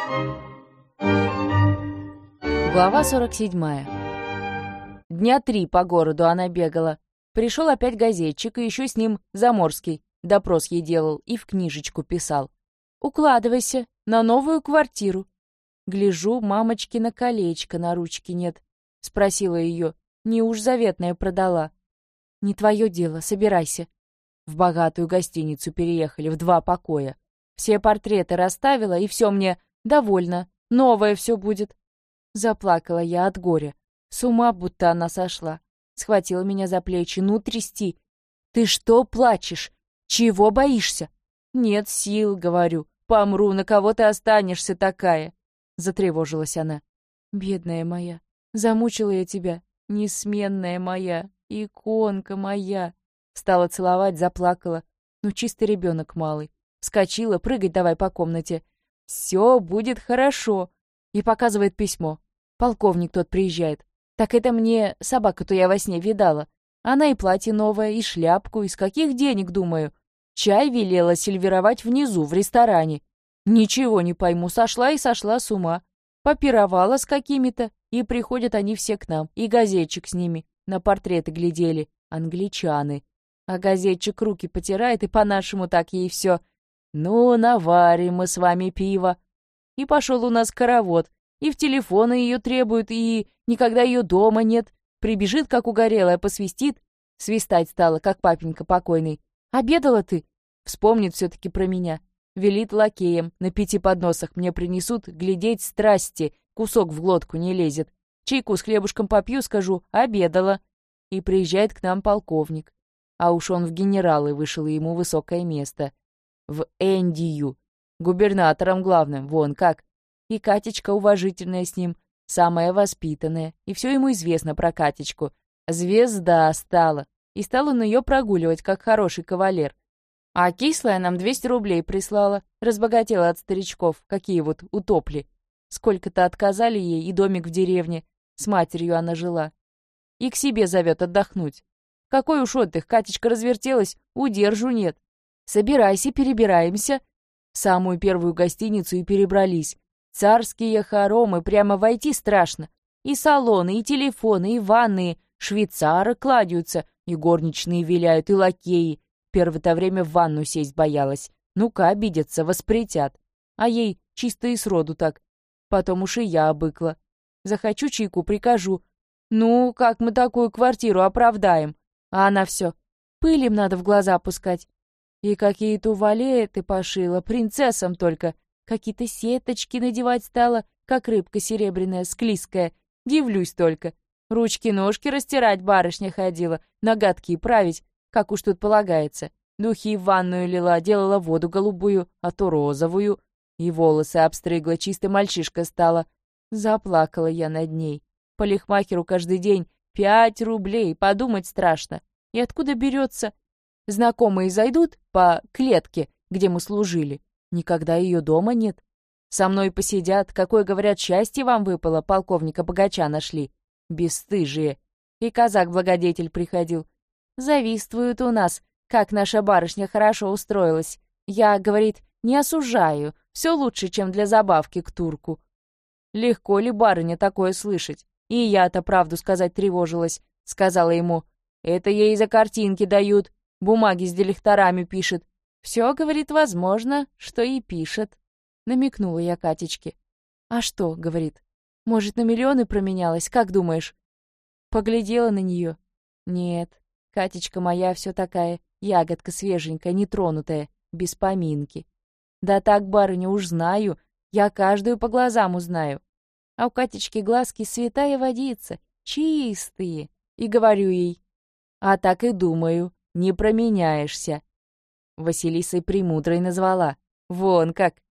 Глава 47. Дня 3 по городу она бегала. Пришел опять газетчик, и еще с ним Заморский. Допрос ей делал и в книжечку писал. «Укладывайся на новую квартиру». Гляжу, мамочкино колечко на ручке нет. Спросила ее, не уж заветное продала. «Не твое дело, собирайся». В богатую гостиницу переехали, в 2 покоя. Все портреты расставила, и все мне довольно, новое все будет. Заплакала я от горя. С ума будто она сошла. Схватила меня за плечи, ну трясти. «Ты что плачешь? Чего боишься?» «Нет сил», — говорю. «Помру, на кого ты останешься такая?» Затревожилась она. «Бедная моя, замучила я тебя, несменная моя, иконка моя». Стала целовать, заплакала. Ну, чистый ребенок малый. Вскочила, прыгать давай по комнате. «Все будет хорошо». И показывает письмо. Полковник тот приезжает. Так это мне собака-то я во сне видала. Она и платье новое, и шляпку, из каких денег, думаю. Чай велела сервировать внизу, в ресторане. Ничего не пойму, сошла и сошла с ума. Попировала с какими-то, и приходят они все к нам, и газетчик с ними. На портреты глядели, англичаны. А газетчик руки потирает, и по-нашему так ей все. «Ну, наварим мы с вами пиво». И пошел у нас хоровод, и в телефоны ее требуют, и никогда ее дома нет. Прибежит, как угорелая, посвистит. Свистать стала, как папенька покойный. «Обедала ты?» Вспомнит все-таки про меня. Велит лакеям, на 5 подносах мне принесут, глядеть страсти, кусок в глотку не лезет. Чайку с хлебушком попью, скажу «обедала». И приезжает к нам полковник. А уж он в генералы вышел, и ему высокое место. В Эндию. Губернатором главным, вон как. И Катечка уважительная с ним, самая воспитанная, и все ему известно про Катечку. Звезда стала, и стал он ее прогуливать, как хороший кавалер. А кислая нам 200 рублей прислала, разбогатела от старичков, какие вот утопли. Сколько-то отказали ей, и домик в деревне, с матерью она жила. И к себе зовет отдохнуть. Какой уж отдых, Катечка развертелась, удержу нет. Собирайся, перебираемся. В самую первую гостиницу и перебрались. Царские хоромы, прямо войти страшно. И салоны, и телефоны, и ванные, швейцары кладются, и горничные виляют, и лакеи. Первое-то время в ванну сесть боялась. Ну-ка, обидятся, воспретят. А ей чисто и сроду так. Потом уж и я обыкла. Захочу чайку, прикажу. Ну, как мы такую квартиру оправдаем? А она все. Пыль им надо в глаза пускать. И какие-то валеты пошила, принцессам только. Какие-то сеточки надевать стала, как рыбка серебряная, склизкая. Дивлюсь только. Ручки-ножки растирать барышня ходила, ноготки править, как уж тут полагается. Духи в ванную лила, делала воду голубую, а то розовую. И волосы обстригла, чисто мальчишка стала. Заплакала я над ней. Парикмахеру каждый день 5 рублей, подумать страшно. И откуда берется? Знакомые зайдут по клетке, где мы служили. Никогда ее дома нет. Со мной посидят, какое, говорят, счастье вам выпало, полковника-богача нашли. Бесстыжие. И казак-благодетель приходил. Завистствуют у нас, как наша барышня хорошо устроилась. Я, говорит, не осужаю, все лучше, чем для забавки к турку. Легко ли барыня такое слышать? И я-то правду сказать тревожилась. Сказала ему, это ей за картинки дают, бумаги с делихторами пишет. Все, говорит, возможно, что и пишет. Намекнула я Катечке. А что, говорит, может, на миллионы променялась, как думаешь? Поглядела на нее. Нет, Катечка моя все такая, ягодка свеженькая, нетронутая, без поминки. Да так, барыня, уж знаю, я каждую по глазам узнаю. А у Катечки глазки святая водица, чистые. И говорю ей, а так и думаю, не променяешься. Василисой Премудрой назвала. Вон как,